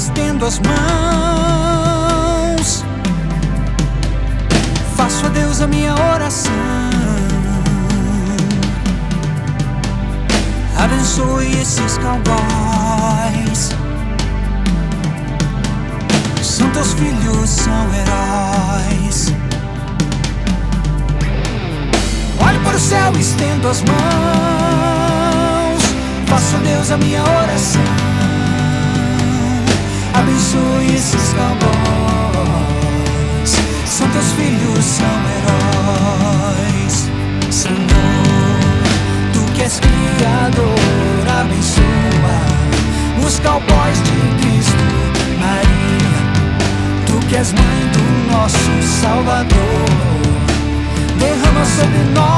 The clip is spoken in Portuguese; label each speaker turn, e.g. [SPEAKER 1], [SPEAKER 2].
[SPEAKER 1] estendo as mãos, faço a Deus a minha oração. Abençoe esses cowboys, são teus filhos, são heróis. Olho para o céu, estendo as mãos, faço a Deus a minha oração. Abençoe esses cowboys, são teus filhos, são heróis. Senhor, tu que és Criador, abençoa os cowboys de Cristo. Maria, tu que és mãe do nosso Salvador, derrama sobre nós